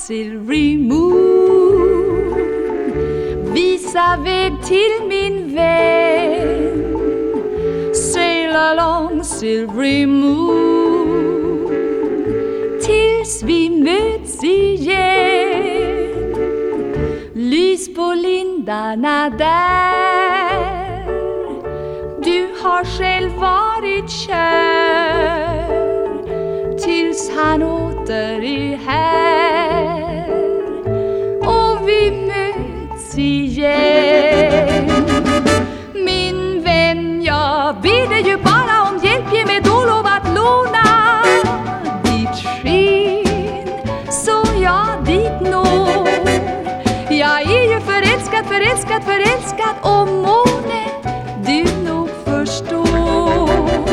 silvery moon, visa väg till min vän. Sail along silvery moon, tills vi möts igen. Lys på lindarna där, du har själv varit kär, tills han åter är här och vi möts igen. Min vän, jag ber dig ju bara om hjälp, ge mig då lov att låna ditt sken så jag dit når. Jag är ju förälskad, förälskad, förälskad, och måne du nog förstår.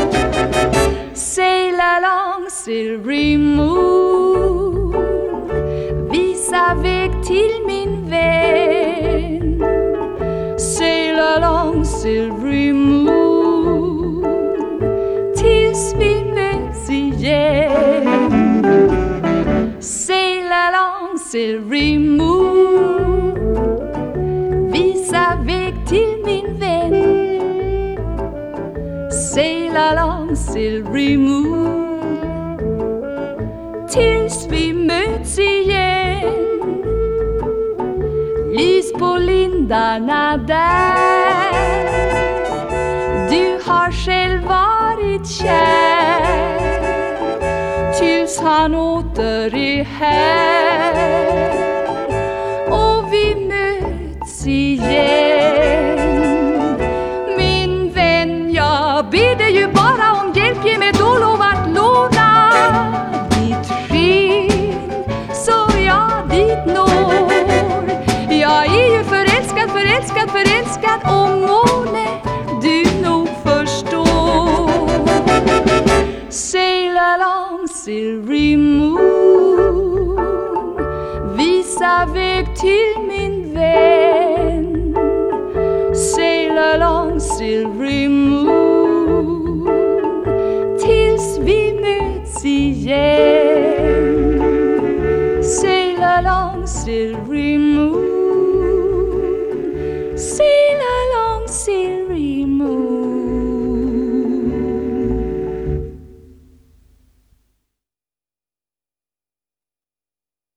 Sail along silvery moon, visa väg till min vän. Sail along silvery moon, tills vi möts igen. Sail along silvery moon, visa väg till min vän. Sail along silvery moon, tills vi möts igen. Lys på lindarna där, du har själv varit kär, tills han åter är här och vi möts igen. Min vän, jag ber dig ju bara om hjälp, ge mig då lov att låna ditt sken så jag dit når. Jag är ju förälskad, förälskad, förälskad, och måne du nog förstår. Sail along silvery moon, visa väg till min vän. Sail along silvery moon,